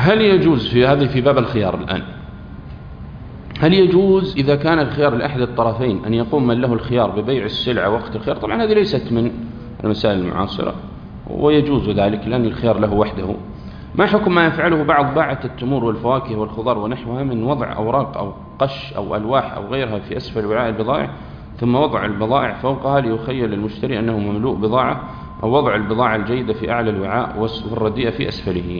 هل يجوز في هذه في باب الخيار الآن، هل يجوز إذا كان الخيار لأحد الطرفين أن يقوم من له الخيار ببيع السلعة وقت الخيار؟ طبعا هذه ليست من المسائل المعاصرة، ويجوز ذلك لأن الخيار له وحده. ما حكم ما يفعله بعض باعة التمور والفواكه والخضار ونحوها من وضع أوراق أو قش أو ألواح أو غيرها في أسفل وعاء البضائع ثم وضع البضائع فوقها ليخيل للمشتري أنه مملوء بضاعة، أو وضع البضاعة الجيدة في أعلى الوعاء والرديئة في أسفله؟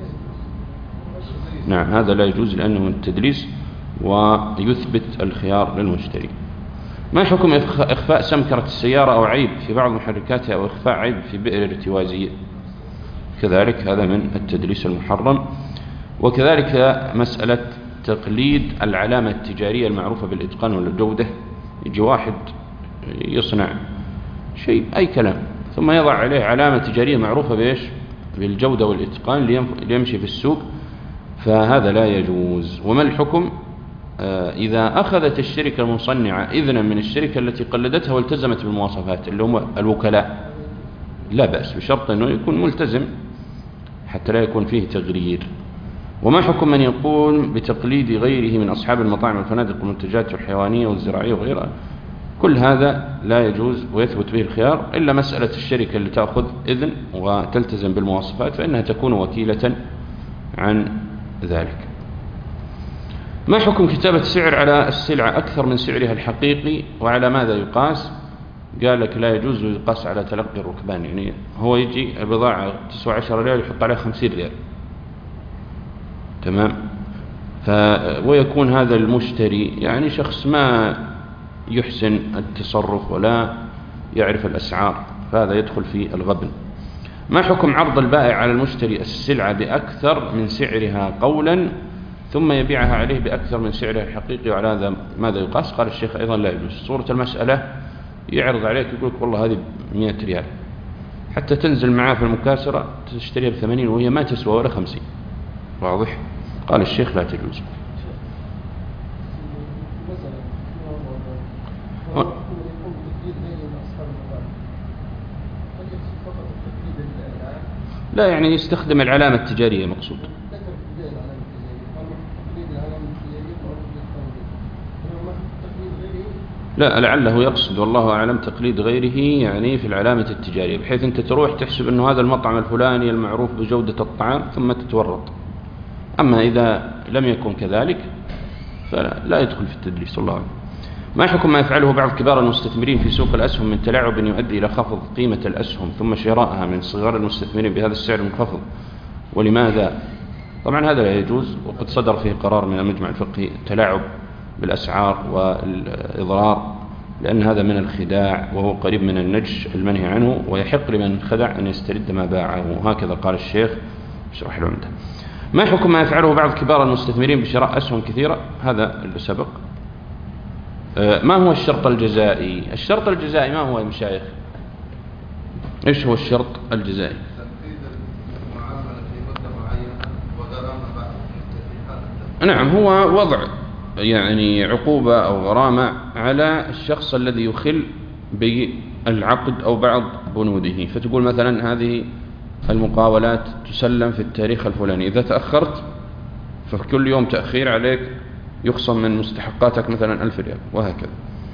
نعم، هذا لا يجوز لأنه من التدليس ويثبت الخيار للمشتري. ما حكم إخفاء سمكرة السيارة أو عيب في بعض محركاتها أو إخفاء عيب في بئر ارتوازية؟ كذلك هذا من التدليس المحرم. وكذلك مسألة تقليد العلامة التجارية المعروفة بالإتقان والجودة، يجي واحد يصنع شيء أي كلام ثم يضع عليه علامة تجارية معروفة بإيش؟ بالجودة والإتقان ليمشي في السوق، فهذا لا يجوز. وما الحكم إذا أخذت الشركة المصنعة إذنا من الشركة التي قلدتها والتزمت بالمواصفات اللي هم الوكلاء؟ لا بأس بشرط أنه يكون ملتزم حتى لا يكون فيه تغرير. وما حكم من يقوم بتقليد غيره من أصحاب المطاعم والفنادق والمنتجات الحيوانية والزراعية وغيرها؟ كل هذا لا يجوز ويثبت به الخيار، إلا مسألة الشركة اللي تأخذ إذن وتلتزم بالمواصفات فإنها تكون وكيلة عن ذلك. ما حكم كتابة سعر على السلعة أكثر من سعرها الحقيقي وعلى ماذا يقاس؟ قال لك لا يجوز يقاس على تلقي الركبان، يعني هو يجي البضاعة تسوى 10 ريال يحط عليها 50 ريال، تمام؟ ويكون هذا المشتري يعني شخص ما يحسن التصرف ولا يعرف الأسعار، فهذا يدخل في الغبن. ما حكم عرض البائع على المشتري السلعة بأكثر من سعرها قولا ثم يبيعها عليه بأكثر من سعرها الحقيقي، وعلى هذا ماذا يقاس؟ قال الشيخ أيضا لا يجوز. صورة المسألة يعرض عليك يقول لك والله هذه 100 ريال، حتى تنزل معاه في المكاسرة تشتريها ب80 وهي ما تسوى ولا 50. واضح؟ قال الشيخ لا تجوز. لا يعني يستخدم العلامة التجارية مقصود. لا لعله يقصد والله أعلم تقليد غيره يعني في العلامة التجارية، بحيث أنت تروح تحسب أنه هذا المطعم الفلاني المعروف بجودة الطعام ثم تتورط. أما إذا لم يكن كذلك فلا يدخل في التدليس. الله أعلم. ما حكم ما يفعله بعض كبار المستثمرين في سوق الأسهم من تلاعب يؤدي إلى خفض قيمة الأسهم ثم شرائها من صغار المستثمرين بهذا السعر المنخفض، ولماذا؟ طبعا هذا لا يجوز، وقد صدر فيه قرار من المجمع الفقهي التلاعب بالأسعار والإضرار، لأن هذا من الخداع وهو قريب من النجش المنهي عنه، ويحق لمن خدع أن يسترد ما باعه. هكذا قال الشيخ بشرح العمدة. ما حكم ما يفعله بعض كبار المستثمرين بشراء أسهم كثيرة؟ هذا اللي سبق. ما هو الشرط الجزائي؟ الشرط الجزائي ما هو يا مشايخ؟ إيش هو الشرط الجزائي؟ نعم، هو وضع يعني عقوبة أو غرامة على الشخص الذي يخل بالعقد أو بعض بنوده، فتقول مثلا هذه المقاولات تسلم في التاريخ الفلاني، إذا تأخرت ففي كل يوم تأخير عليك يخصم من مستحقاتك مثلا 1000 ريال، وهكذا.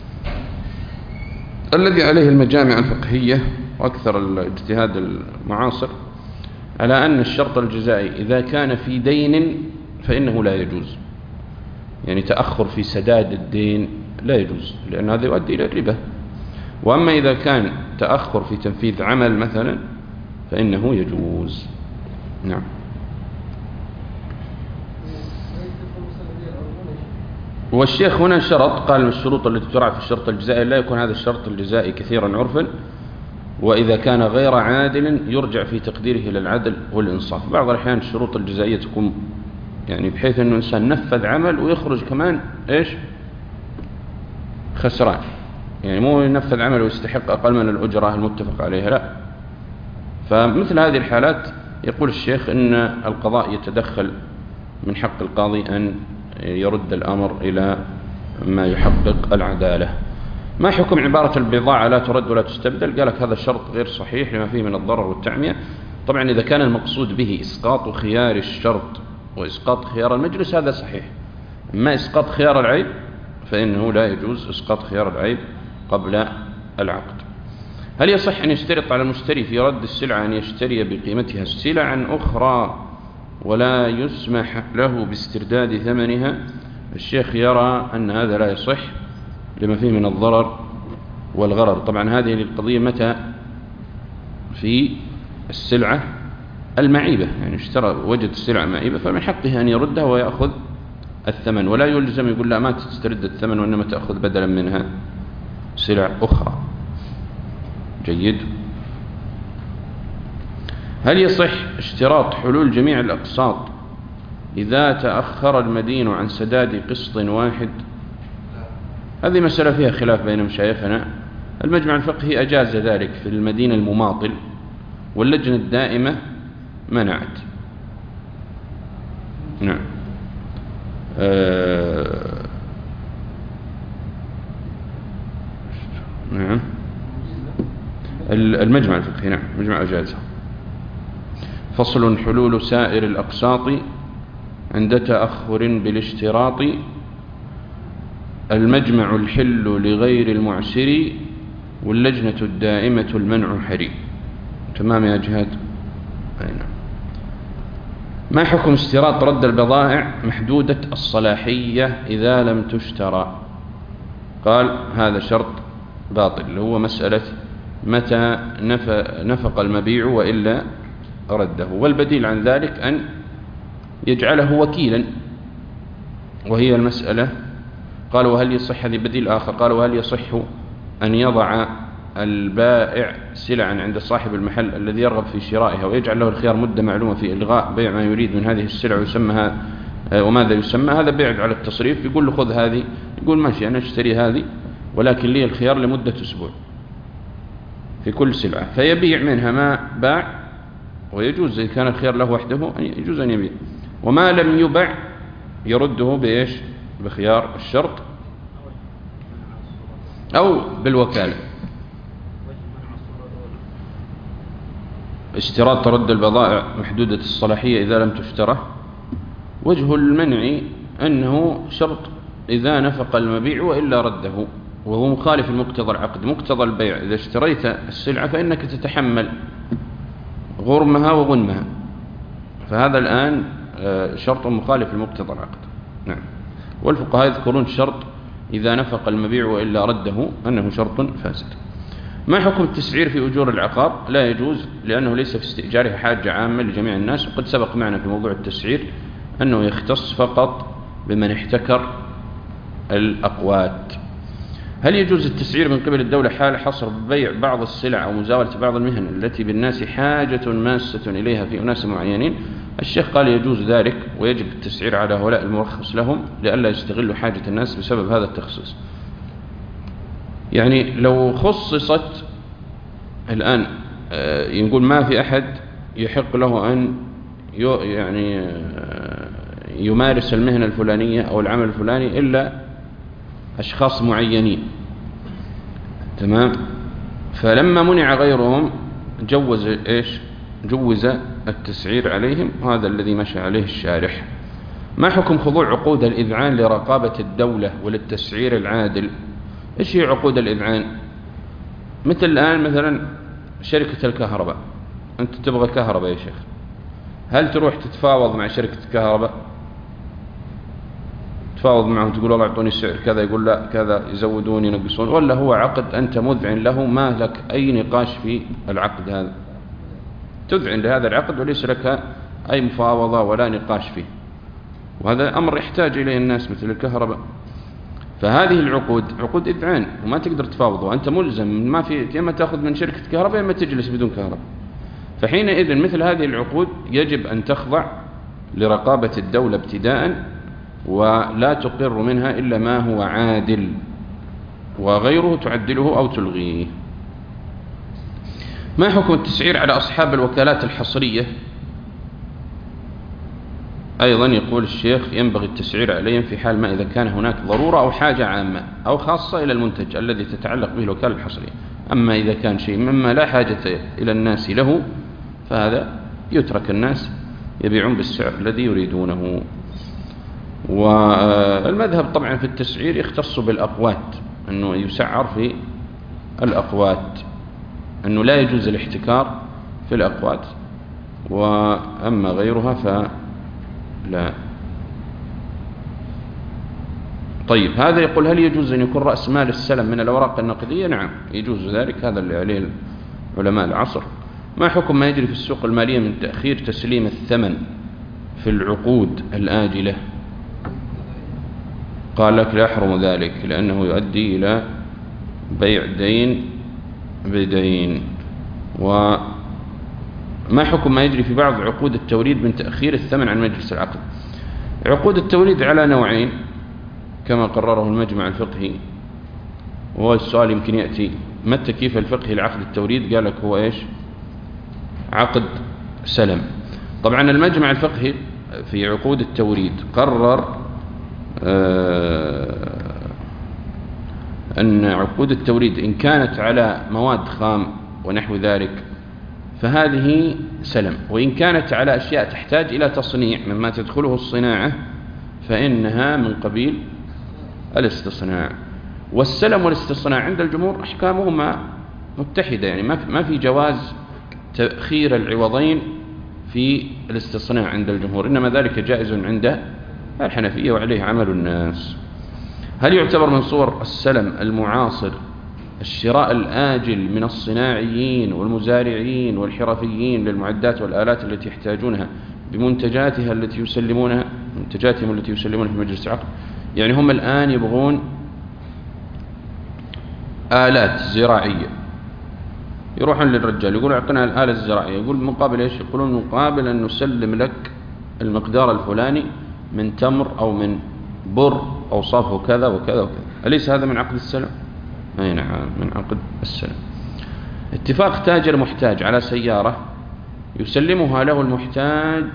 الذي عليه المجامع الفقهية وأكثر الاجتهاد المعاصر على أن الشرط الجزائي إذا كان في دين فإنه لا يجوز، يعني تأخر في سداد الدين لا يجوز لأن هذا يؤدي إلى الربا. وأما إذا كان تأخر في تنفيذ عمل مثلا فإنه يجوز. نعم. والشيخ هنا شرط، قال من الشروط التي تراعى في الشرط الجزائي لا يكون هذا الشرط الجزائي كثيرا عرفا، وإذا كان غير عادل يرجع في تقديره إلى العدل والإنصاف. بعض الأحيان الشروط الجزائية تكون يعني بحيث أنه إنسان نفذ عمل ويخرج كمان إيش خسران، يعني مو ينفذ عمل ويستحق أقل من الأجرة المتفق عليها، لا. فمثل هذه الحالات يقول الشيخ إن القضاء يتدخل، من حق القاضي أن يرد الأمر إلى ما يحقق العدالة. ما حكم عبارة البضاعة لا ترد ولا تستبدل؟ قال لك هذا الشرط غير صحيح لما فيه من الضرر والتعمية. طبعا إذا كان المقصود به إسقاط خيار الشرط وإسقاط خيار المجلس هذا صحيح. أما إسقاط خيار العيب فإنه لا يجوز إسقاط خيار العيب قبل العقد. هل يصح أن يشترط على المشتري في رد السلعة أن يشتري بقيمتها السلع أخرى ولا يسمح له باسترداد ثمنها؟ الشيخ يرى أن هذا لا يصح لما فيه من الضرر والغرر. طبعا هذه القضية متى؟ في السلعة المعيبة، يعني اشترى وجد السلعة معيبة فمن حقه أن يردها ويأخذ الثمن، ولا يلزم يقول لا ما تسترد الثمن وإنما تأخذ بدلا منها سلع أخرى. جيد. هل يصح اشتراط حلول جميع الأقساط إذا تأخر المدين عن سداد قسط واحد؟ هذه مسألة فيها خلاف بين مشايخنا. المجمع الفقهي أجاز ذلك في المدين المماطل، واللجنة الدائمة منعت. نعم. نعم. المجمع الفقهي نعم المجمع أجازها. فصل: حلول سائر الأقساط عند تأخر بالاشتراط، المجمع الحل لغير المعسر، واللجنة الدائمة المنع حري. تمام يا جهاد؟ نعم. ما حكم اشتراط رد البضائع محدودة الصلاحية إذا لم تشترى؟ قال هذا شرط باطل، هو مسألة متى نفق المبيع وإلا رده، والبديل عن ذلك أن يجعله وكيلا، وهي المسألة. قالوا وهل يصح، هذه بديل آخر، قالوا وهل يصح أن يضع البائع سلعا عند صاحب المحل الذي يرغب في شرائها ويجعل له الخيار مدة معلومة في إلغاء بيع ما يريد من هذه السلع ويسمى وماذا يسمى؟ هذا بيع على التصريف. يقول له خذ هذه، يقول ماشي أنا أشتري هذه ولكن لي الخيار لمدة أسبوع في كل سلعة، فيبيع منها ما باع، ويجوز إذا كان الخيار له وحده يجوز أن يبيع، وما لم يبع يرده بإيش؟ بخيار الشرط أو بالوكالة. اشتراط رد البضائع محدودة الصلاحية إذا لم تشترى، وجه المنع أنه شرط إذا نفق المبيع وإلا رده، وهو مخالف المقتضى العقد. مقتضى البيع إذا اشتريت السلعة فإنك تتحمل غرمها وغنمها، فهذا الآن شرط مخالف لمقتضى العقد. نعم. والفقهاء يذكرون شرط إذا نفق المبيع وإلا رده أنه شرط فاسد. ما حكم التسعير في أجور العقار؟ لا يجوز، لأنه ليس في استئجاره حاجة عامة لجميع الناس، وقد سبق معنا في موضوع التسعير أنه يختص فقط بمن احتكر الأقوات. هل يجوز التسعير من قبل الدولة حال حصر بيع بعض السلع أو مزاولة بعض المهن التي بالناس حاجة ماسة إليها في أناس معينين؟ الشيخ قال يجوز ذلك، ويجب التسعير على هؤلاء المرخص لهم لئلا يستغلوا حاجة الناس بسبب هذا التخصيص. يعني لو خصصت الآن يقول ما في أحد يحق له أن يعني يمارس المهنة الفلانية أو العمل الفلاني إلا أشخاص معينين، تمام؟ فلما منع غيرهم جوز إيش؟ جوز التسعير عليهم، وهذا الذي مشى عليه الشارح. ما حكم خضوع عقود الإذعان لرقابة الدولة وللتسعير العادل؟ إيش هي عقود الإذعان؟ مثل الآن مثلا شركة الكهرباء، أنت تبغى كهرباء يا شيخ، هل تروح تتفاوض مع شركة الكهرباء؟ تفاوض معهم تقول والله اعطوني السعر كذا، يقول لا كذا، يزودون ينقصون، ولا هو عقد أنت مذعن له ما لك أي نقاش في العقد هذا؟ تذعن لهذا العقد وليس لك أي مفاوضة ولا نقاش فيه، وهذا أمر يحتاج إليه الناس مثل الكهرباء. فهذه العقود عقود إذعان وما تقدر تفاوض، وأنت ملزم ما في، إما تأخذ من شركة كهرباء إما تجلس بدون كهرباء. فحينئذ مثل هذه العقود يجب أن تخضع لرقابة الدولة ابتداء، ولا تقر منها إلا ما هو عادل، وغيره تعدله أو تلغيه. ما حكم التسعير على أصحاب الوكالات الحصرية؟ أيضا يقول الشيخ ينبغي التسعير عليهم في حال ما إذا كان هناك ضرورة أو حاجة عامة أو خاصة إلى المنتج الذي تتعلق به الوكالة الحصرية. أما إذا كان شيء مما لا حاجة إلى الناس له فهذا يترك الناس يبيعون بالسعر الذي يريدونه. والمذهب طبعا في التسعير يختص بالأقوات، أنه يسعر في الأقوات، أنه لا يجوز الاحتكار في الأقوات، وأما غيرها فلا. طيب هذا يقول هل يجوز أن يكون رأس مال السلم من الأوراق النقدية؟ نعم يجوز ذلك، هذا اللي عليه علماء العصر. ما حكم ما يجري في السوق المالية من تأخير تسليم الثمن في العقود الآجلة؟ قال لك لا يحرم ذلك، لأنه يؤدي إلى بيع دين بدين. وما حكم ما يجري في بعض عقود التوريد من تأخير الثمن عن مجلس العقد؟ عقود التوريد على نوعين كما قرره المجمع الفقهي، وهو السؤال يمكن يأتي ما التكييف الفقهي لعقد التوريد؟ قال لك هو إيش؟ عقد سلم. طبعا المجمع الفقهي في عقود التوريد قرر أن عقود التوريد إن كانت على مواد خام ونحو ذلك فهذه سلم، وإن كانت على أشياء تحتاج إلى تصنيع مما تدخله الصناعة فإنها من قبيل الاستصناع. والسلم والاستصناع عند الجمهور أحكامهما متحدة، يعني ما في جواز تأخير العوضين في الاستصناع عند الجمهور، إنما ذلك جائز عند الحنفية وعليه عمل الناس. هل يعتبر من صور السلم المعاصر الشراء الآجل من الصناعيين والمزارعين والحرفيين للمعدات والآلات التي يحتاجونها بمنتجاتهم التي يسلمونها في مجلس العقد؟ يعني هم الآن يبغون آلات زراعية، يروحون للرجال يقول اعطنا الآلة الزراعية، يقول مقابل ايش؟ يقولون مقابل أن نسلم لك المقدار الفلاني من تمر أو من بر أوصافه كذا وكذا وكذا. أليس هذا من عقد السلم؟ أي نعم من عقد السلم. اتفاق تاجر محتاج على سيارة يسلمها له المحتاج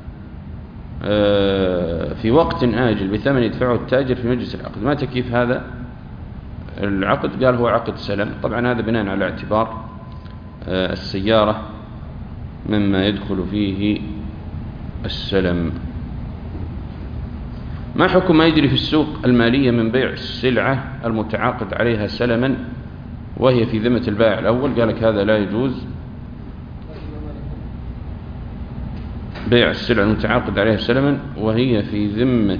في وقت آجل بثمن يدفعه التاجر في مجلس العقد، ما تكييف هذا العقد؟ قال هو عقد سلم. طبعا هذا بناء على اعتبار السيارة مما يدخل فيه السلم. ما حكم ما يجري في السوق المالية من بيع السلعة المتعاقد عليها سلما وهي في ذمة البائع الأول؟ قال لك هذا لا يجوز، بيع السلعة المتعاقد عليها سلما وهي في ذمة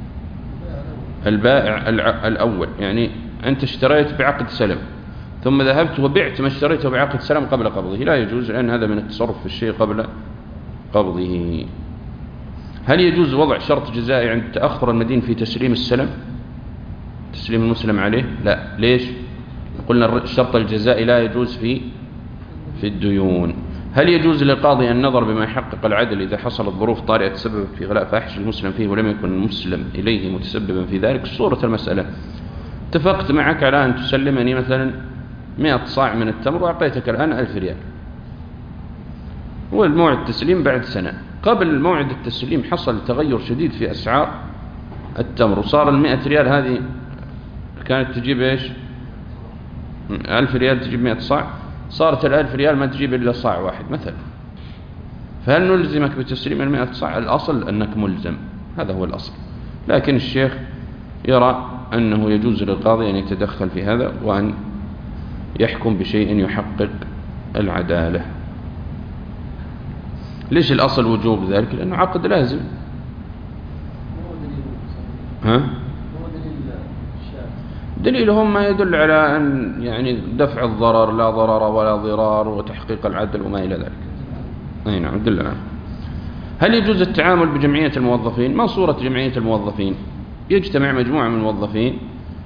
البائع الأول. يعني أنت اشتريت بعقد سلم ثم ذهبت وبعت ما اشتريته بعقد سلم قبل قبضه، لا يجوز، لأن هذا من التصرف في الشيء قبل قبضه. هل يجوز وضع شرط جزائي عند تأخر المدين في تسليم السلم، تسليم المسلم عليه؟ لا. ليش؟ قلنا الشرط الجزائي لا يجوز في الديون. هل يجوز للقاضي النظر بما يحقق العدل إذا حصلت ظروف طارئة تسبب في غلاء فاحش المسلم فيه ولم يكن المسلم إليه متسببا في ذلك؟ صورة المسألة اتفقت معك على أن تسلمني مثلا 100 صاع من التمر وأعطيتك الآن 1000 ريال، والموعد التسليم بعد سنة. قبل موعد التسليم حصل تغير شديد في أسعار التمر، وصار 100 ريال هذه كانت تجيب إيش؟ 1000 ريال تجيب 100 صاع، صارت 1000 ريال ما تجيب إلا صاع واحد مثلا. فهل نلزمك بتسليم 100 صاع؟ الأصل أنك ملزم، هذا هو الأصل، لكن الشيخ يرى أنه يجوز للقاضي أن يتدخل في هذا وأن يحكم بشيء يحقق العدالة. ليش الأصل وجوب ذلك؟ لأنه عقد لازم. دليلهم ما يدل على أن يعني دفع الضرر، لا ضرر ولا ضرار، وتحقيق العدل وما إلى ذلك. أي نعم دل على. هل يجوز التعامل بجمعية الموظفين؟ ما صورة جمعية الموظفين؟ يجتمع مجموعة من الموظفين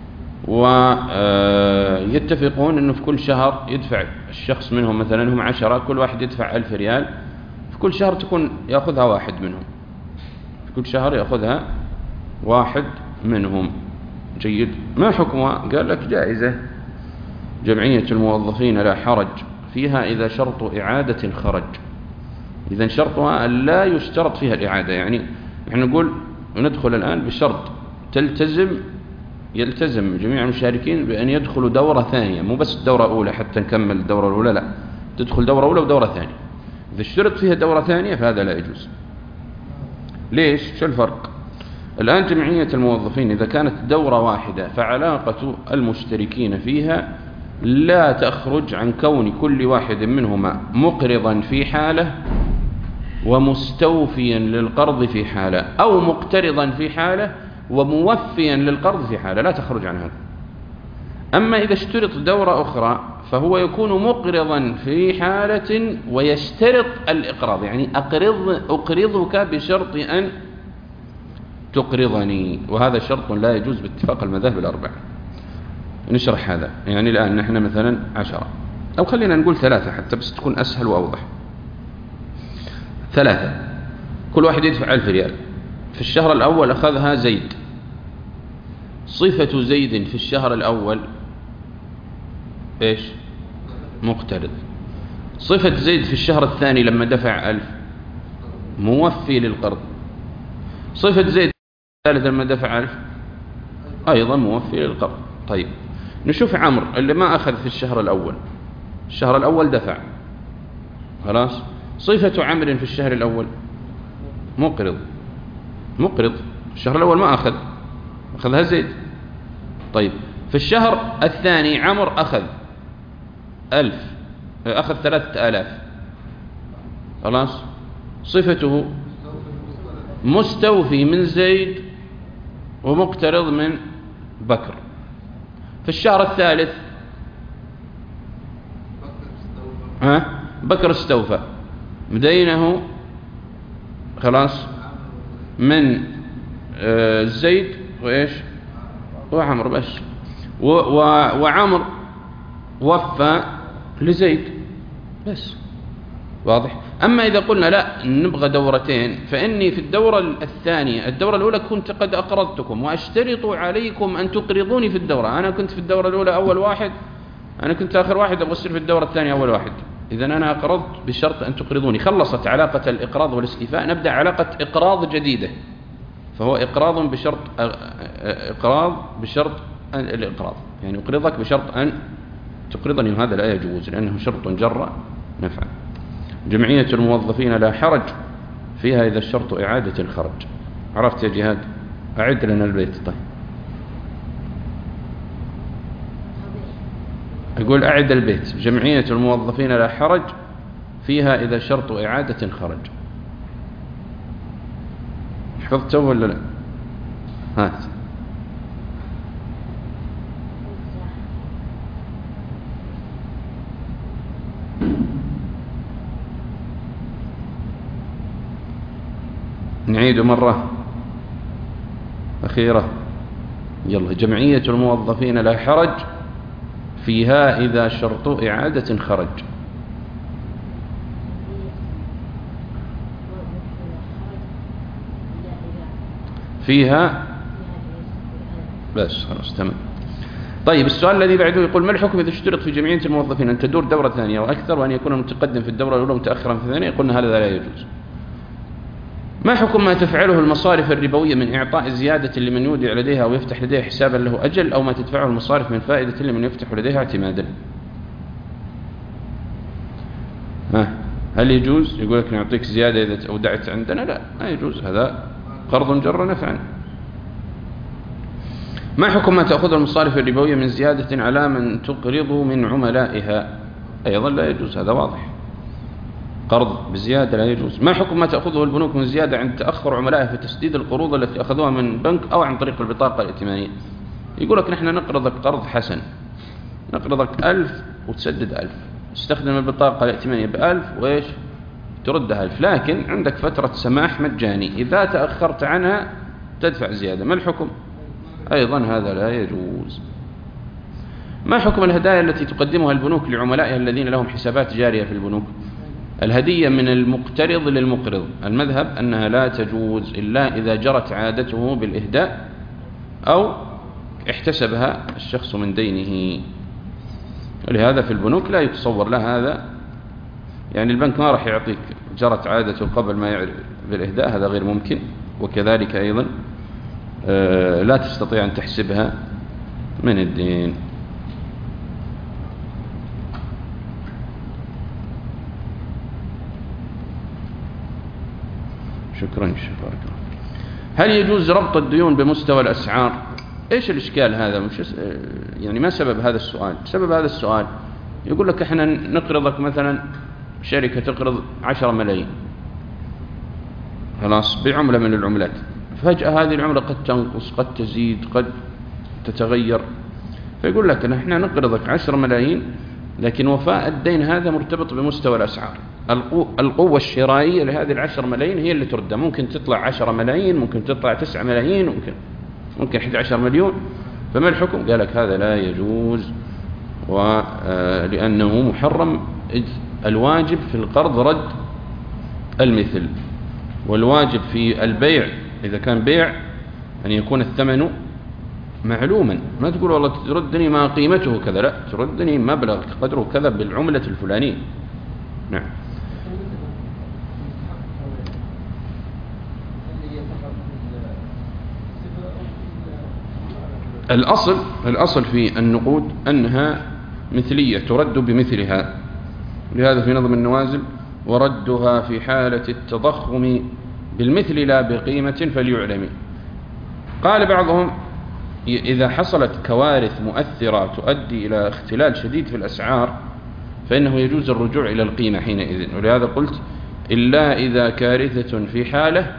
ويتفقون أنه في كل شهر يدفع الشخص منهم، مثلا هم 10، كل واحد يدفع 1000 ريال في كل شهر، تكون يأخذها واحد منهم، في كل شهر يأخذها واحد منهم. جيد. ما حكمها؟ قال لك جائزة جمعية الموظفين، لا حرج فيها إذا شرط إعادة خرج. إذا شرطها أن لا يشترط فيها الإعادة، يعني نحن نقول ندخل الآن بشرط يلتزم جميع المشاركين بأن يدخلوا دورة ثانية، مو بس دورة أولى حتى نكمل الدورة الأولى، لا، تدخل دورة أولى ودورة ثانية. إذا اشترط فيها دورة ثانية فهذا لا يجوز. ليش؟ شو الفرق؟ الآن جمعية الموظفين إذا كانت دورة واحدة فعلاقة المشتركين فيها لا تخرج عن كون كل واحد منهما مقرضا في حالة ومستوفيا للقرض في حالة، أو مقترضا في حالة وموفيا للقرض في حالة، لا تخرج عن هذا. أما إذا اشترط دورة أخرى فهو يكون مقرضا في حالة ويشترط الإقراض، يعني أقرضك بشرط أن تقرضني، وهذا شرط لا يجوز باتفاق المذاهب الأربعة. نشرح هذا. يعني الآن نحن مثلا 10 أو خلينا نقول 3 حتى بس تكون أسهل وأوضح. 3 كل واحد يدفع 1000 ريال. في الشهر الأول أخذها زيد. صفة زيد في الشهر الأول إيش؟ مقترض. صفة زيد في الشهر الثاني لما دفع 1000 موفي للقرض. صفة زيد في الثالث لما دفع 1000 أيضا موفي للقرض. طيب نشوف عمرو اللي ما أخذ في الشهر الأول. الشهر الأول دفع خلاص. صفة عمرو في الشهر الأول مقرض. الشهر الأول ما أخذها زيد. طيب في الشهر الثاني عمرو أخذ 3000 خلاص. صفته مستوفي من زيد ومقترض من بكر. في الشهر الثالث بكر استوفى مدينه خلاص من زيد وإيش وعمر بس، وعمر وفى لزيد بس. واضح؟ أما إذا قلنا لا نبغى دورتين، فإني في الدورة الثانية الدورة الأولى كنت قد أقرضتكم وأشترط عليكم أن تقرضوني في الدورة. أنا كنت في الدورة الأولى أول واحد، أنا كنت آخر واحد، أبغى أصير في الدورة الثانية أول واحد. إذا أنا أقرضت بشرط أن تقرضوني. خلصت علاقة الإقراض والاستيفاء، نبدأ علاقة إقراض جديدة، فهو إقراض بشرط الإقراض، يعني أقرضك بشرط أن تقرضني، وهذا لا يجوز لأنه شرط جر نفعا. جمعية الموظفين لا حرج فيها إذا الشرط إعادة الخرج. عرفت يا جهاد؟ أعد لنا البيت. طيب أقول أعد البيت. جمعية الموظفين لا حرج فيها إذا شرط إعادة خرج. حفظته ولا لا؟ هات. نعيد مرة أخيرة. يلا. جمعية الموظفين لا حرج فيها إذا شرط إعادة خرج. فيها بس خلاص تمام. طيب السؤال الذي بعده يقول ما الحكم إذا اشترط في جمعية الموظفين أن تدور دورة ثانية وأكثر، وأن يكون المتقدم في الدورة الأولى متأخرا في الثانية؟ قلنا هذا لا يجوز. ما حكم ما تفعله المصارف الربوية من إعطاء زيادة لمن يودع لديها ويفتح لديها حسابا له أجل، أو ما تدفعه المصارف من فائدة لمن يفتح لديها اعتمادا؟ هل يجوز؟ يقول لك نعطيك زيادة إذا أودعت عندنا. لا، ما يجوز، هذا قرض جر نفعا. ما حكم ما تأخذ المصارف الربوية من زيادة على من تقرض من عملائها؟ أيضا لا يجوز، هذا واضح، قرض بزيادة لا يجوز. ما حكم ما تأخذه البنوك من زيادة عند تأخر عملائها في تسديد القروض التي أخذوها من بنك أو عن طريق البطاقة الائتمانية؟ يقول لك نحن نقرضك قرض حسن، نقرضك 1000 وتسدد 1000، استخدم البطاقة الائتمانية ب1000 وإيش تردها 1000، لكن عندك فترة سماح مجاني، إذا تأخرت عنها تدفع زيادة. ما الحكم؟ أيضا هذا لا يجوز. ما حكم الهدايا التي تقدمها البنوك لعملائها الذين لهم حسابات جارية في البنوك؟ الهدية من المقترض للمقرض، المذهب أنها لا تجوز إلا إذا جرت عادته بالإهداء أو احتسبها الشخص من دينه. ولهذا في البنوك لا يتصور له هذا، يعني البنك ما راح يعطيك جرت عادته قبل ما يعرف بالإهداء، هذا غير ممكن. وكذلك أيضا لا تستطيع أن تحسبها من الدين. شكرا. هل يجوز ربط الديون بمستوى الأسعار؟ إيش الإشكال هذا؟ يعني ما سبب هذا السؤال؟ سبب هذا السؤال يقول لك إحنا نقرضك مثلا، شركة تقرض 10 ملايين خلاص بعملة من العملات، فجأة هذه العملة قد تنقص، قد تزيد، قد تتغير، فيقول لك إحنا نقرضك 10 ملايين، لكن وفاء الدين هذا مرتبط بمستوى الأسعار. القوة الشرائية لهذه 10 ملايين هي اللي تردها، ممكن تطلع 10 ملايين، ممكن تطلع 9 ملايين، ممكن 11 مليون. فما الحكم؟ قال لك هذا لا يجوز، ولأنه محرم، إذ الواجب في القرض رد المثل، والواجب في البيع إذا كان بيع أن يكون الثمن معلوما، ما تقول والله تردني ما قيمته كذا، لا، تردني مبلغ قدره كذا بالعملة الفلانية. نعم. الأصل في النقود أنها مثلية ترد بمثلها، لهذا في نظم النوازل وردها في حالة التضخم بالمثل لا بقيمة فليعلم. قال بعضهم إذا حصلت كوارث مؤثرة تؤدي إلى اختلال شديد في الأسعار فإنه يجوز الرجوع إلى القيمة حينئذ، ولهذا قلت إلا إذا كارثة في حالة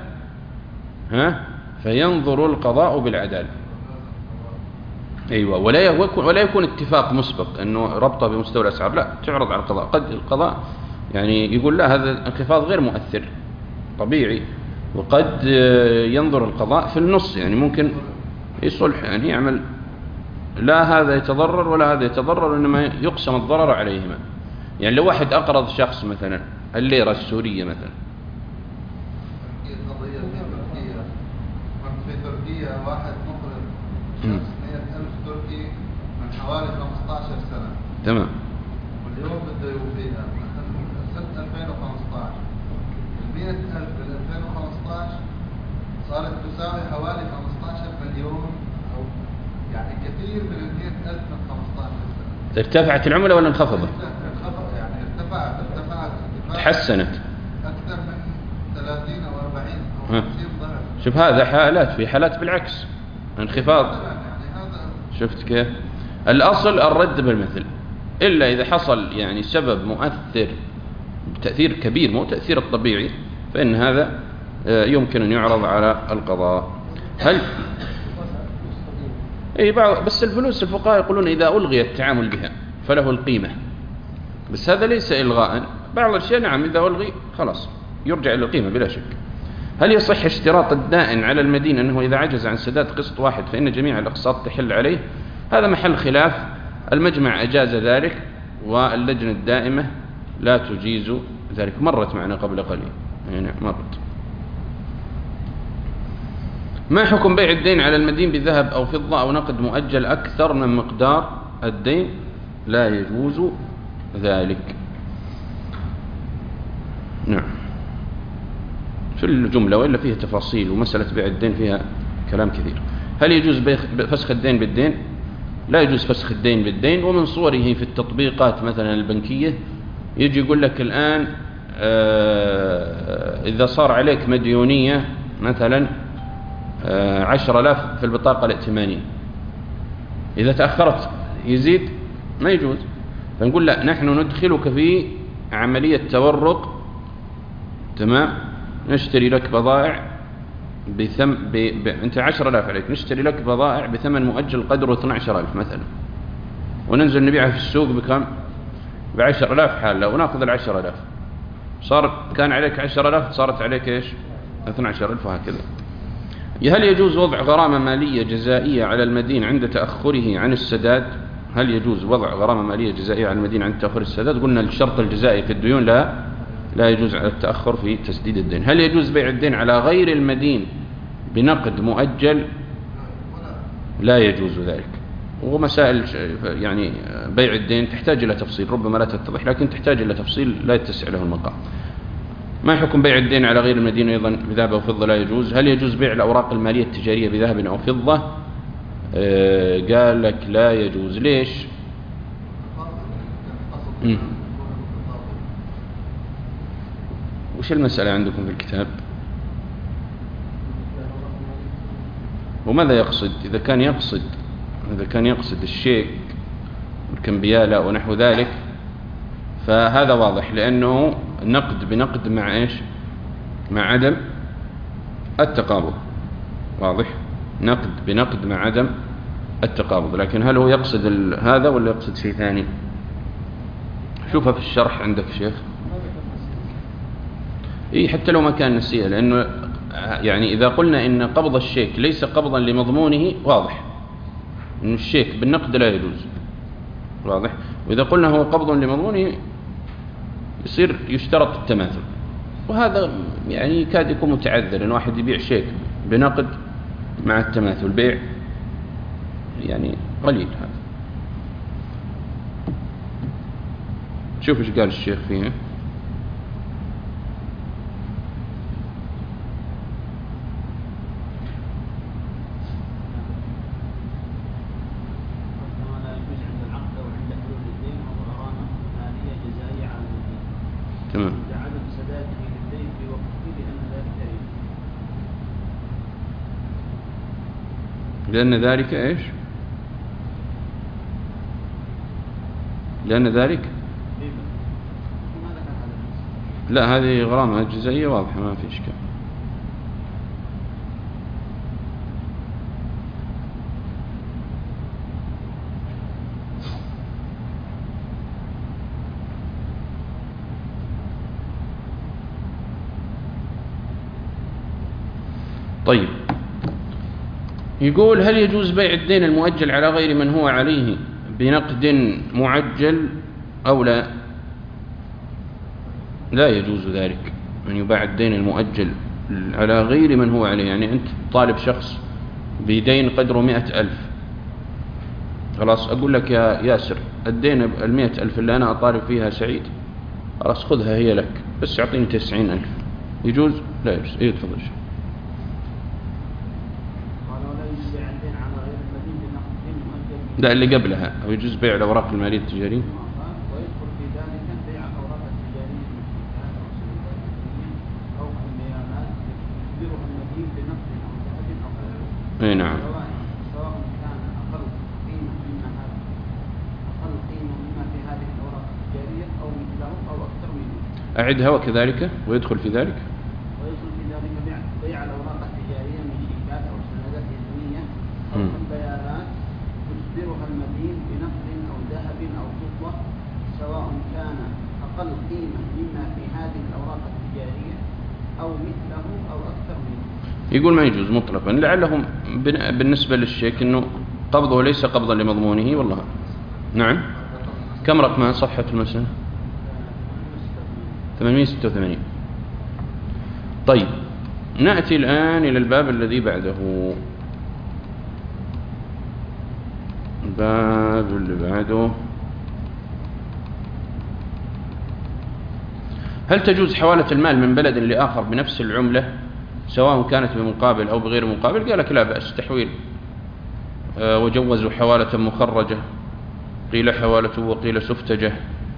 فينظر القضاء بالعدالة. أيوة، ولا يكون اتفاق مسبق أنه ربطه بمستوى الأسعار، لا، تعرض على القضاء. قد القضاء يعني يقول لا، هذا انخفاض غير مؤثر طبيعي، وقد ينظر القضاء في النص، يعني ممكن يصلح، يعني يعمل لا هذا يتضرر ولا هذا يتضرر، إنما يقسم الضرر عليهما. يعني لو واحد أقرض شخص مثلا الليرة السورية مثلا، في تركيا واحد مقرض شخص 100,000 تركي من حوالي 15 سنة، تمام، واليوم بده يوفيها سنة 2015. 100,000 بال 2015 صارت تساوي حوالي 15 مليون، أو يعني كثير من 100,000 من 15 سنة. ارتفعت العملة ولا انخفضت؟ يعني ارتفعت تحسنت أكثر من 30 أو 40 أو 50 ضعف. شوف هذا حالات، في حالات بالعكس انخفاض. يعني هذا شفت كيف؟ الأصل الرد بالمثل، إلا إذا حصل يعني سبب مؤثر بتأثير كبير، مو تأثير الطبيعي، فإن هذا يمكن أن يعرض على القضاء. هل بس الفلوس الفقهاء يقولون إذا ألغي التعامل بها فله القيمة، بس هذا ليس إلغاء. بعض الأشياء نعم إذا ألغي خلاص يرجع إلى القيمة بلا شك. هل يصح اشتراط الدائن على المدين أنه إذا عجز عن سداد قسط واحد فإن جميع الأقساط تحل عليه؟ هذا محل خلاف. المجمع أجاز ذلك، واللجنة الدائمة لا تجيز ذلك، مرت معنا قبل قليل، يعني مرت. ما حكم بيع الدين على المدين بذهب أو فضة أو نقد مؤجل أكثر من مقدار الدين؟ لا يجوز ذلك. نعم، في الجملة، وإلا فيها تفاصيل، ومسألة بيع الدين فيها كلام كثير. هل يجوز فسخ الدين بالدين؟ لا يجوز فسخ الدين بالدين. ومن صوره في التطبيقات مثلا البنكية يجي يقول لك الآن إذا صار عليك مديونية مثلا 10,000 في البطاقة الائتمانية، إذا تأخرت يزيد، ما يجوز. فنقول لا، نحن ندخلك في عملية تورق، تمام، نشتري لك بضائع أنت 10,000 عليك، نشتري لك بضائع بثمن مؤجل قدره 12,000 مثلا، وننزل نبيعها في السوق بكم؟ ب10,000 حالة، ونأخذ 10,000. كان عليك 10,000، صارت عليك إيش؟ 12,000، وهكذا. هل يجوز وضع غرامة مالية جزائية على المدين عند تأخره عن السداد؟ هل يجوز وضع غرامة مالية جزائية على المدين عند تأخر السداد؟ قلنا الشرط الجزائي في الديون لا يجوز على التأخر في تسديد الدين. هل يجوز بيع الدين على غير المدين بنقد مؤجل؟ لا يجوز ذلك. ومسائل يعني بيع الدين تحتاج إلى تفصيل، ربما لا تتضح، لكن تحتاج إلى تفصيل لا يتسع له المقام. ما حكم بيع الدين على غير المدين أيضا بذهب أو فضة؟ لا يجوز. هل يجوز بيع الأوراق المالية التجارية بذهب أو فضة؟ قال لك لا يجوز. ليش؟ وش المسألة عندكم في الكتاب؟ وماذا يقصد؟ إذا كان يقصد الشيك والكمبيالة ونحو ذلك فهذا واضح، لأنه نقد بنقد مع إيش؟ مع عدم التقابض. واضح؟ نقد بنقد مع عدم التقابض. لكن هل هو يقصد هذا ولا يقصد شيء ثاني؟ شوفها في الشرح عندك شيخ. حتى لو ما كان نسيئة، لأنه يعني إذا قلنا إن قبض الشيك ليس قبضا لمضمونه واضح إن الشيك بالنقد لا يجوز. واضح؟ وإذا قلنا هو قبض لمضمونه يصير يشترط التماثل، وهذا يعني كاد يكون متعذر إن واحد يبيع شيك بنقد مع التماثل، بيع يعني قليل. هذا شوف إيش قال الشيخ فيه. تمام. لأن ذلك إيش؟ لأن ذلك لا، هذه غرامة جزائية واضحة ما في إشكال. طيب، يقول هل يجوز بيع الدين المؤجل على غير من هو عليه بنقد معجل أو لا؟ لا يجوز ذلك، أن يباع الدين المؤجل على غير من هو عليه. يعني أنت طالب شخص بدين قدره 100,000، خلاص أقول لك يا ياسر الدين 100,000 اللي أنا أطالب فيها سعيد، خلاص خذها هي لك، بس أعطيني 90,000. يجوز؟ لا يجوز. تفضل. لا، اللي قبلها، أو يجوز بيع الأوراق المالية التجارية. ويدخل في ذلك بيع الأوراق التجارية أو البيانات يخبرها المدين بنقد أو ذهب أو غيره. نعم. سواء كان أقل قيمة مما في هذه الأوراق التجارية أو مثله أو أكثر منه. أعدها. وكذلك ويدخل في ذلك بيع الأوراق التجارية من شيكات أو سندات يدوية أو البيانات يصدرها المدين بنقد أو ذهب أو فضة، سواء كان أقل قيمة مما في هذه الأوراق التجارية أو مثله أو أكثر منه. يقول ما يجوز مطلقا، لعلهم بالنسبة للشيك أنه قبضه ليس قبضا لمضمونه. والله نعم. كم رقم صفحة المسألة؟ 886. طيب، نأتي الآن إلى الباب الذي بعده. الباب اللي بعده: هل تجوز حوالة المال من بلد لآخر بنفس العملة سواء كانت بمقابل أو بغير مقابل؟ قال لك لا بأس، تحويل. وجوزوا حوالة مخرجة، قيل حوالة وقيل سفتجة.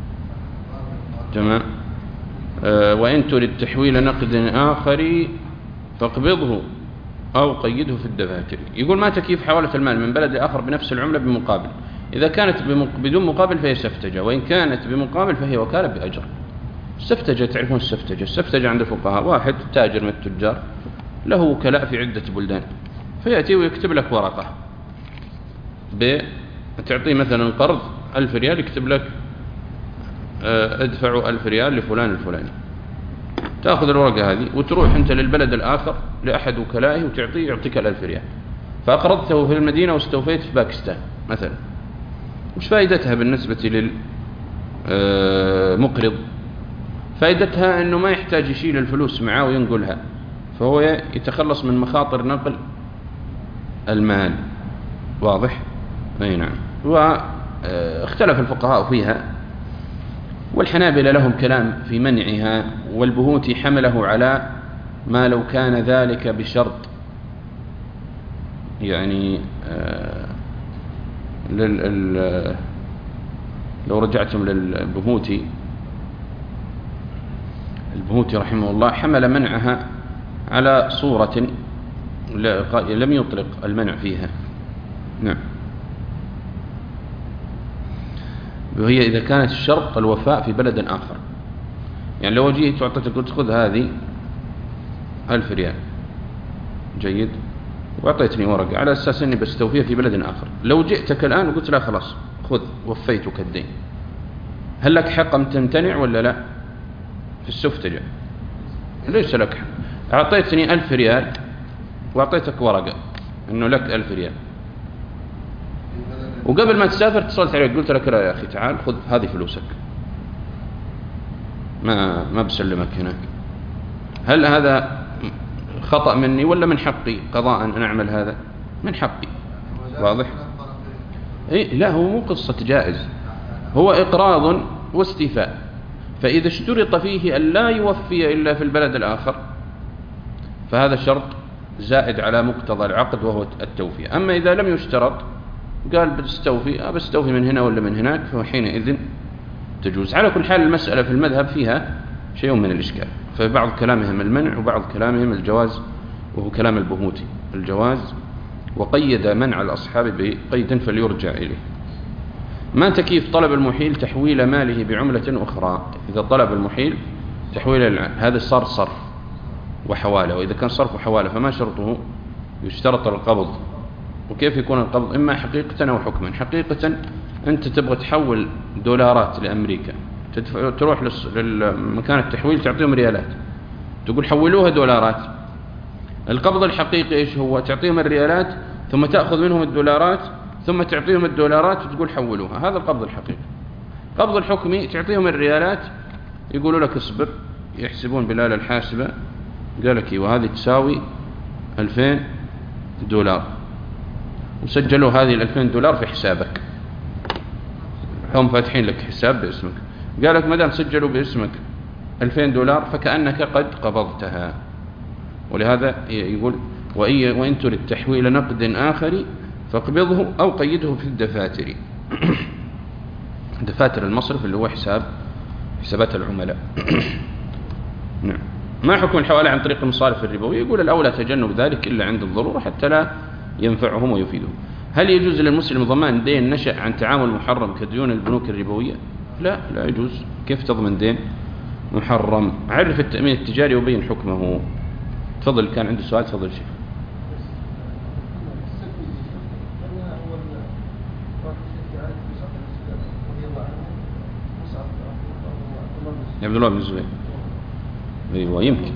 تمام. وإن تريد تحويل نقد آخر فاقبضه أو قيده في الدفاتر. يقول ما تكيف حوالة المال من بلد آخر بنفس العملة بمقابل؟ إذا كانت بدون مقابل فهي سفتجة، وإن كانت بمقابل فهي وكالة بأجر. السفتجة تعرفون السفتجة عند الفقهاء واحد تاجر من التجار له وكلاء في عدة بلدان، فيأتي ويكتب لك ورقة تعطيه مثلا قرض 1000 ريال، يكتب لك ادفعوا 1000 ريال لفلان الفلاني. تأخذ الورقة هذه وتروح أنت للبلد الآخر لأحد وكلائه وتعطيه، يعطيك 1000 ريال. فأقرضته في المدينة واستوفيت في باكستان مثلا. وش فائدتها بالنسبة للمقرض؟ فائدتها أنه ما يحتاج يشيل الفلوس معاه وينقلها، فهو يتخلص من مخاطر نقل المال. واضح؟ أي نعم. واختلف الفقهاء فيها، والحنابلة لهم كلام في منعها، والبهوتي حمله على ما لو كان ذلك بشرط، يعني لو رجعتم للبهوتي، البهوتي رحمه الله حمل منعها على صورة لم يطلق المنع فيها. نعم. وهي إذا كانت الشرط الوفاء في بلد آخر، يعني لو جيت وأعطيتك قلت خذ هذه 1000 ريال جيد، وأعطيتني ورقة على أساس أني بستوفيها في بلد آخر، لو جئتك الآن وقلت لا خلاص خذ وفيتك الدين، هل لك حق أن تمتنع ولا لا؟ في السفتجة ليس لك حق. أعطيتني 1000 ريال وأعطيتك ورقة أنه لك 1000 ريال، وقبل ما تسافر اتصلت عليك قلت لك لا يا أخي تعال خذ هذه فلوسك، ما بسلمك هناك، هل هذا خطأ مني ولا من حقي قضاء أن أعمل هذا؟ من حقي. واضح؟ إيه لا، هو مو قصة جائز، هو إقراض واستيفاء، فإذا اشترط فيه أن لا يوفي إلا في البلد الآخر فهذا شرط زائد على مقتضى العقد وهو التوفية. أما إذا لم يشترط قال بستوفي من هنا ولا من هناك، فحينئذ تجوز. على كل حال المسألة في المذهب فيها شيء من الإشكال، فبعض كلامهم المنع وبعض كلامهم الجواز، وهو كلام البهوتي الجواز، وقيد منع الأصحاب بقيد فليرجع إليه. ما تكيف طلب المحيل تحويل ماله بعملة أخرى؟ إذا طلب المحيل تحويل هذا صار صرف وحوالة، وإذا كان صرف وحوالة فما شرطه؟ يشترط القبض. وكيف يكون القبض؟ إما حقيقة أو حكما. حقيقة أنت تبغى تحول دولارات لأمريكا، تروح لمكان التحويل تعطيهم ريالات، تقول حولوها دولارات. القبض الحقيقي إيش هو؟ تعطيهم الريالات ثم تأخذ منهم الدولارات ثم تعطيهم الدولارات وتقول حولوها، هذا القبض الحقيقي. قبض الحكمي تعطيهم الريالات يقولوا لك اصبر، يحسبون بلال الحاسبة قال لك وهذه تساوي 2000 دولار، وسجلوا هذه 2000 دولار في حسابك، هم فاتحين لك حساب باسمك، قال لك ما دام سجلوا باسمك 2000 دولار فكأنك قد قبضتها. ولهذا يقول وإن تريد تحويل نقد آخر فاقبضه أو قيده في الدفاتر. دفاتر المصرف اللي هو حسابات العملاء. نعم. ما حكم الحوالة عن طريق المصارف الربوية؟ يقول الأولى تجنب ذلك إلا عند الضرورة حتى لا ينفعهم ويفيدهم. هل يجوز للمسلم ضمان دين نشأ عن تعامل محرم كديون البنوك الربوية؟ لا يجوز. كيف تضمن دين محرم؟ عرف التأمين التجاري وبين حكمه. تفضل، كان عنده سؤال، تفضل شيخ. عبد الله بن الزبير. ايوه يمكن،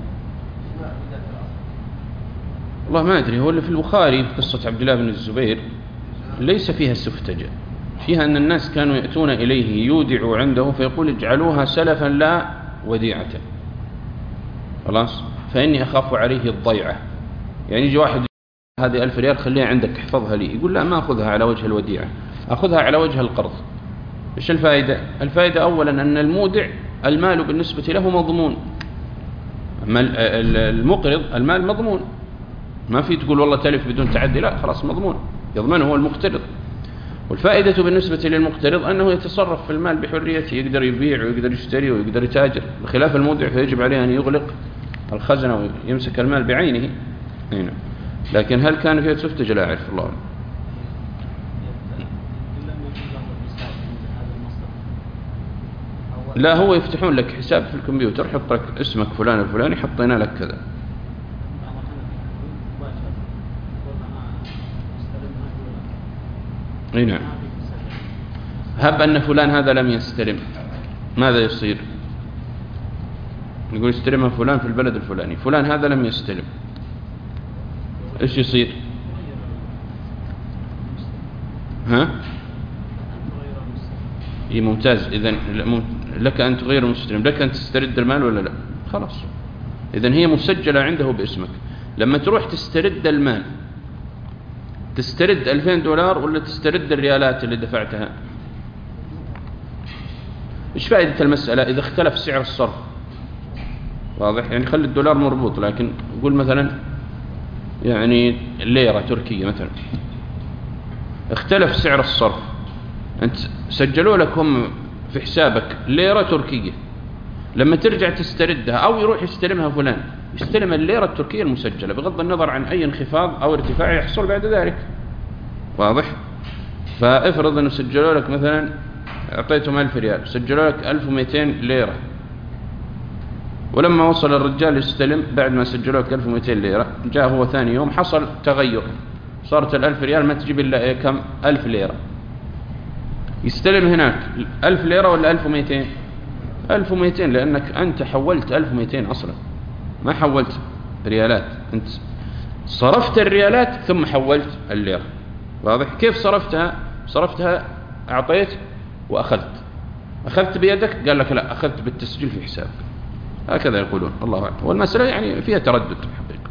والله ما ادري. هو اللي في البخاري في قصة عبد الله بن الزبير ليس فيها سفتجة، فيها ان الناس كانوا يأتون اليه يودعوا عنده فيقول اجعلوها سلفا لا وديعة، خلاص، فاني اخاف عليه الضيعة. يعني يجي واحد هذه 1000 ريال خليها عندك احفظها لي، يقول لا ما اخذها على وجه الوديعة، اخذها على وجه القرض. ايش الفائدة؟ الفائدة اولا ان المودع المال بالنسبة له مضمون، أما المقرض المال مضمون، ما في تقول والله تلف بدون تعدي، لا خلاص مضمون، يضمنه هو المقترض. والفائدة بالنسبة للمقترض أنه يتصرف في المال بحريته، يقدر يبيع ويقدر يشتري ويقدر يتاجر، بخلاف المودع فيجب عليه أن يغلق الخزنة ويمسك المال بعينه. هنا. لكن هل كان فيها سفتجة؟ لا أعرف، الله أعلم. لا، هو يفتحون لك حساب في الكمبيوتر، حط لك اسمك فلان الفلاني، حطينا لك كذا. اي نعم. هب أن فلان هذا لم يستلم، ماذا يصير؟ نقول يستلمها فلان في البلد الفلاني، فلان هذا لم يستلم، ايش يصير؟ ها؟ اي ممتاز. إذن لك أن تغير المستلم، لك أن تسترد المال ولا لا؟ خلاص، إذن هي مسجلة عنده باسمك. لما تروح تسترد المال تسترد 2000 دولار ولا تسترد الريالات اللي دفعتها؟ إيش فائدة المسألة إذا اختلف سعر الصرف؟ واضح؟ يعني خلي الدولار مربوط، لكن قول مثلا يعني الليرة تركية مثلا، اختلف سعر الصرف، أنت سجلوا لك هم في حسابك ليرة تركية، لما ترجع تستردها أو يروح يستلمها فلان، يستلم الليرة التركية المسجلة بغض النظر عن أي انخفاض أو ارتفاع يحصل بعد ذلك. واضح؟ فافرض أنه سجلوا لك مثلا، أعطيتهم 1000 ريال، سجلوا لك 1200 ليرة، ولما وصل الرجال يستلم بعد ما سجلوا لك 1200 ليرة، جاء هو ثاني يوم حصل تغير، صارت 1000 ريال ما تجيب إلا كم؟ 1000 ليرة. يستلم هناك 1000 ليرة ولا 1200؟ 1200، لأنك أنت حولت 1200 أصلا، ما حولت ريالات، أنت صرفت الريالات ثم حولت الليرة. واضح؟ كيف صرفتها أعطيت وأخذت بيدك، قال لك لا، أخذت بالتسجيل في حسابك، هكذا يقولون. الله أعلم. والمسألة يعني فيها تردد حقيقة.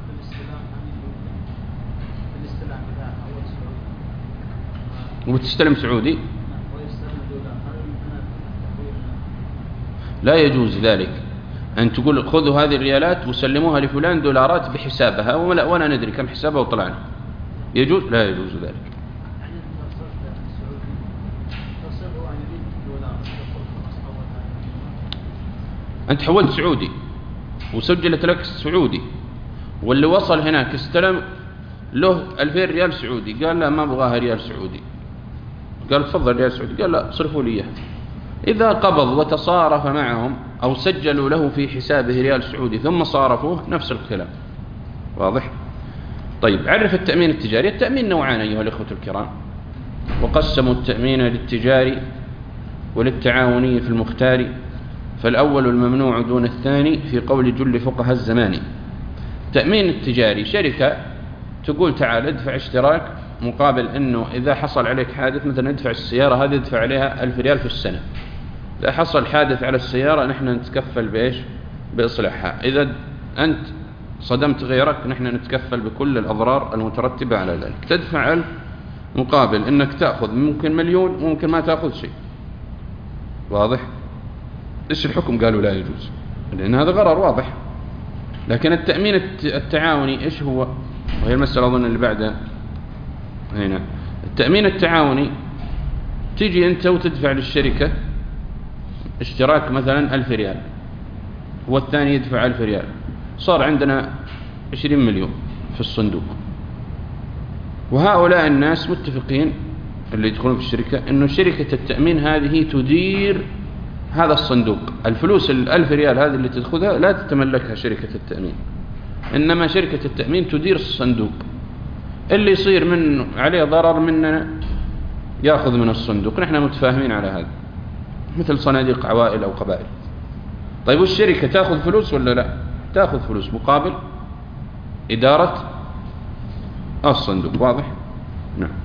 وتستلم سعودي لا يجوز ذلك، أن تقول خذوا هذه الريالات وسلموها لفلان دولارات بحسابها ولا ندري كم حسابها وطلعنا. يجوز؟ لا يجوز ذلك. أنت حولت سعودي وسجلت لك سعودي، واللي وصل هناك استلم له 2000 ريال سعودي، قال لا ما أبغاها ريال سعودي، قال تفضل ريال سعودي، قال لا صرفوا لي إياه. إذا قبض وتصارف معهم أو سجلوا له في حسابه ريال سعودي ثم صارفوه، نفس الكلام. واضح؟ طيب، عرف التأمين التجاري. التأمين نوعان أيها الإخوة الكرام، وقسموا التأمين للتجاري وللتعاوني في المختار، فالأول الممنوع دون الثاني في قول جل فقهاء الزمان. التأمين التجاري شركة تقول تعال ادفع اشتراك مقابل أنه إذا حصل عليك حادث، مثلا ادفع السيارة هذه ادفع عليها 1000 ريال في السنة، إذا حصل حادث على السيارة نحن نتكفل بإيش؟ بإصلاحها، إذا أنت صدمت غيرك نحن نتكفل بكل الأضرار المترتبة على ذلك. تدفع 1000 مقابل أنك تأخذ ممكن 1,000,000 وممكن ما تأخذ شيء. واضح؟ إيش الحكم؟ قالوا لا يجوز، لأن هذا غرر واضح. لكن التأمين التعاوني إيش هو؟ وهي المسألة أظن اللي بعدها هنا. التأمين التعاوني تيجي أنت وتدفع للشركة اشتراك مثلا 1000 ريال، والثاني يدفع 1000 ريال، صار عندنا 20 مليون في الصندوق، وهؤلاء الناس متفقين اللي يدخلون في الشركة أنه شركة التأمين هذه تدير هذا الصندوق. الفلوس 1000 ريال هذه اللي تأخذها لا تتملكها شركة التأمين، إنما شركة التأمين تدير الصندوق، اللي يصير من عليه ضرر مننا يأخذ من الصندوق. نحن متفاهمين على هذا، مثل صناديق عوائل أو قبائل. طيب والشركة تأخذ فلوس ولا لا؟ تأخذ فلوس مقابل إدارة الصندوق. واضح؟ نعم.